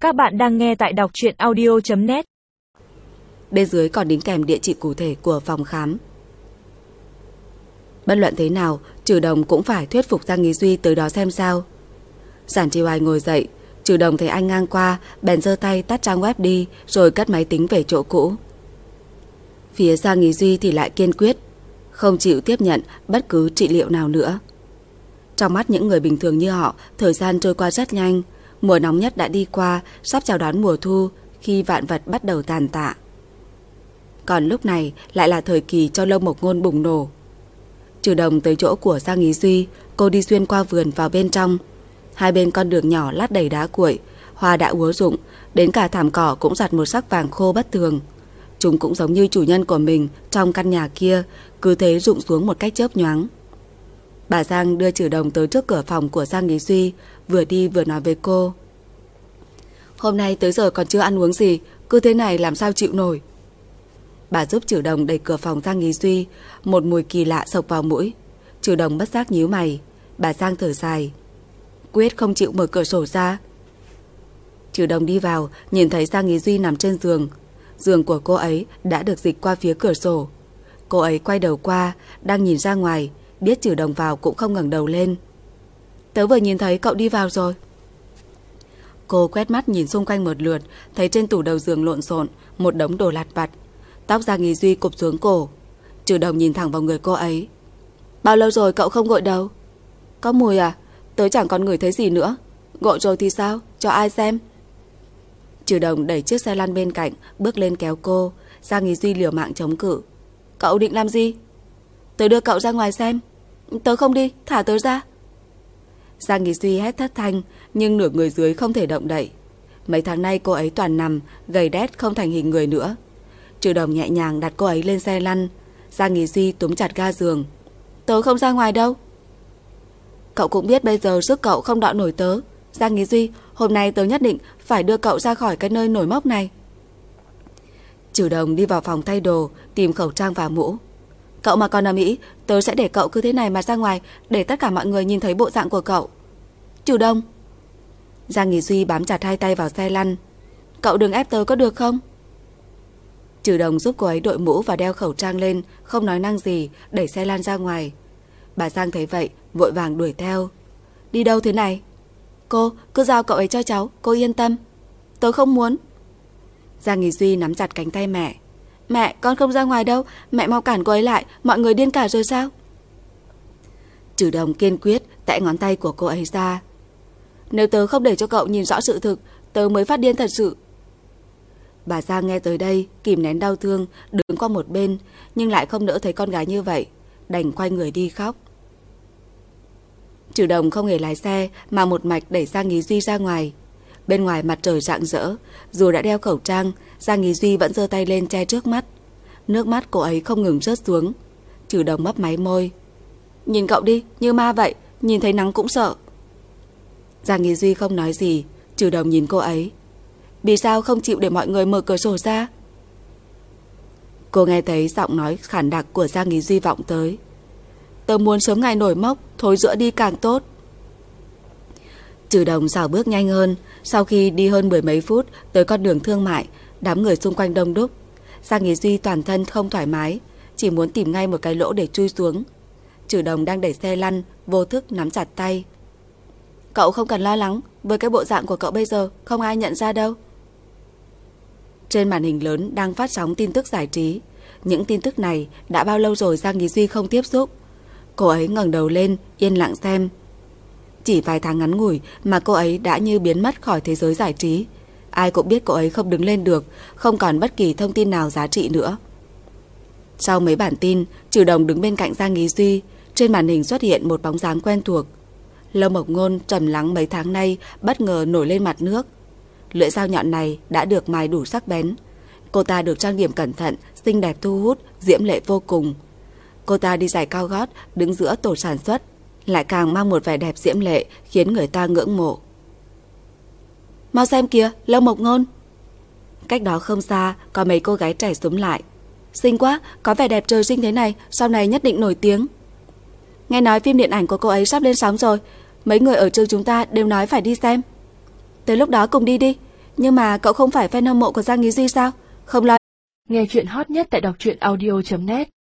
Các bạn đang nghe tại đọc truyện audio.net. Bên dưới còn đính kèm địa chỉ cụ thể của phòng khám. Bất luận thế nào, Trừ Đồng cũng phải thuyết phục Giang Ý Duy tới đó xem sao. Giản Tri Hoài ngồi dậy, Trừ Đồng thấy anh ngang qua, bèn giơ tay tắt trang web đi, rồi cất máy tính về chỗ cũ. Phía Giang Ý Duy thì lại kiên quyết, không chịu tiếp nhận bất cứ trị liệu nào nữa. Trong mắt những người bình thường như họ, thời gian trôi qua rất nhanh. Mùa nóng nhất đã đi qua, sắp chào đón mùa thu, khi vạn vật bắt đầu tàn tạ. Còn lúc này lại là thời kỳ cho Lâu Mộc Ngôn bùng nổ. Trừ Đồng tới chỗ của Giang Ý Duy, cô đi xuyên qua vườn vào bên trong. Hai bên con đường nhỏ lát đầy đá cuội, hoa đã úa rụng, đến cả thảm cỏ cũng giặt một sắc vàng khô bất thường. Chúng cũng giống như chủ nhân của mình trong căn nhà kia, cứ thế rụng xuống một cách chớp nhoáng. Bà Giang đưa Trừ Đồng tới trước cửa phòng của Giang Ý Duy, vừa đi vừa nói với cô. Hôm nay tới giờ còn chưa ăn uống gì, cứ thế này làm sao chịu nổi. Bà giúp Trừ Đồng đẩy cửa phòng Giang Ý Duy, một mùi kỳ lạ xộc vào mũi. Trừ Đồng bất giác nhíu mày. Bà Giang thở dài. Quyết không chịu mở cửa sổ ra. Trừ Đồng đi vào, nhìn thấy Giang Ý Duy nằm trên giường. Giường của cô ấy đã được dịch qua phía cửa sổ. Cô ấy quay đầu qua, đang nhìn ra ngoài, biết Trừ Đồng vào cũng không ngẩng đầu lên. Tớ vừa nhìn thấy cậu đi vào rồi. Cô quét mắt nhìn xung quanh một lượt, thấy trên tủ đầu giường lộn xộn một đống đồ lặt vặt. Tóc Giang Ý Duy cụp xuống cổ. Trừ Đồng nhìn thẳng vào người cô ấy. Bao lâu rồi cậu không gội đầu? Có mùi à? Tớ chẳng còn ngửi thấy gì nữa. Gội rồi thì sao? Cho ai xem? Trừ Đồng đẩy chiếc xe lăn bên cạnh, bước lên kéo cô. Giang Ý Duy liều mạng chống cự. Cậu định làm gì? Tớ đưa cậu ra ngoài xem. Tớ không đi, thả tớ ra. Giang Ý Duy hét thất thanh, nhưng nửa người dưới không thể động đậy. Mấy tháng nay cô ấy toàn nằm, gầy đét không thành hình người nữa. Trừ Đồng nhẹ nhàng đặt cô ấy lên xe lăn. Giang Ý Duy túm chặt ga giường. Tớ không ra ngoài đâu. Cậu cũng biết bây giờ sức cậu không đọ nổi tớ. Giang Ý Duy, hôm nay tớ nhất định phải đưa cậu ra khỏi cái nơi nổi mốc này. Trừ Đồng đi vào phòng thay đồ, tìm khẩu trang và mũ. Cậu mà còn ầm ĩ, tớ sẽ để cậu cứ thế này mà ra ngoài, để tất cả mọi người nhìn thấy bộ dạng của cậu. Trừ Đồng. Giang Ý Duy bám chặt hai tay vào xe lăn. Cậu đừng ép tớ có được không? Trừ Đồng giúp cô ấy đội mũ và đeo khẩu trang lên, không nói năng gì, đẩy xe lăn ra ngoài. Bà Giang thấy vậy, vội vàng đuổi theo. Đi đâu thế này? Cô, cứ giao cậu ấy cho cháu, cô yên tâm. Tớ không muốn. Giang Ý Duy nắm chặt cánh tay mẹ. Mẹ, con không ra ngoài đâu, mẹ mau cản cô ấy lại, mọi người điên cả rồi sao? Trừ Đồng kiên quyết tẽ ngón tay của cô ấy ra. Nếu tớ không để cho cậu nhìn rõ sự thực, tớ mới phát điên thật sự. Bà Giang nghe tới đây, kìm nén đau thương, đứng qua một bên, nhưng lại không nỡ thấy con gái như vậy, đành quay người đi khóc. Trừ Đồng không hề lái xe, mà một mạch đẩy Giang Ý Duy ra ngoài. Bên ngoài mặt trời rạng rỡ, dù đã đeo khẩu trang, Giang Ý Duy vẫn giơ tay lên che trước mắt. Nước mắt cô ấy không ngừng rớt xuống. Trừ Đồng mấp máy môi. Nhìn cậu đi, như ma vậy, nhìn thấy nắng cũng sợ. Giang Ý Duy không nói gì. Trừ Đồng nhìn cô ấy. Vì sao không chịu để mọi người mở cửa sổ ra? Cô nghe thấy giọng nói khản đặc của Giang Ý Duy vọng tới. Tớ muốn sớm ngày nổi mốc, thối rữa đi càng tốt. Trừ Đồng xảo bước nhanh hơn. Sau khi đi hơn 10 mấy phút tới con đường thương mại, đám người xung quanh đông đúc. Giang Ý Duy toàn thân không thoải mái, chỉ muốn tìm ngay một cái lỗ để chui xuống. Trừ Đồng đang đẩy xe lăn, vô thức nắm chặt tay. Cậu không cần lo lắng, với cái bộ dạng của cậu bây giờ không ai nhận ra đâu. Trên màn hình lớn đang phát sóng tin tức giải trí. Những tin tức này đã bao lâu rồi Giang Ý Duy không tiếp xúc. Cô ấy ngẩng đầu lên, yên lặng xem. Chỉ vài tháng ngắn ngủi mà cô ấy đã như biến mất khỏi thế giới giải trí. Ai cũng biết cô ấy không đứng lên được, không còn bất kỳ thông tin nào giá trị nữa. Sau mấy bản tin, Trừ Đồng đứng bên cạnh Giang Ý Duy. Trên màn hình xuất hiện một bóng dáng quen thuộc. Lâu Mộc Ngôn trầm lắng mấy tháng nay bất ngờ nổi lên mặt nước. Lưỡi dao nhọn này đã được mài đủ sắc bén. Cô ta được trang điểm cẩn thận, xinh đẹp thu hút, diễm lệ vô cùng. Cô ta đi giày cao gót, đứng giữa tổ sản xuất, lại càng mang một vẻ đẹp diễm lệ khiến người ta ngưỡng mộ. Mau xem kìa, Lâu Mộc Ngôn. Cách đó không xa có mấy cô gái trẻ xúm lại. Xinh quá, có vẻ đẹp trời sinh thế này, sau này nhất định nổi tiếng. Nghe nói phim điện ảnh của cô ấy sắp lên sóng rồi, mấy người ở trường chúng ta đều nói phải đi xem. Tới lúc đó cùng đi đi. Nhưng mà cậu không phải fan hâm mộ của Giang Ý Duy sao? Không lo. Nghe chuyện hot nhất tại đọc truyện audio.net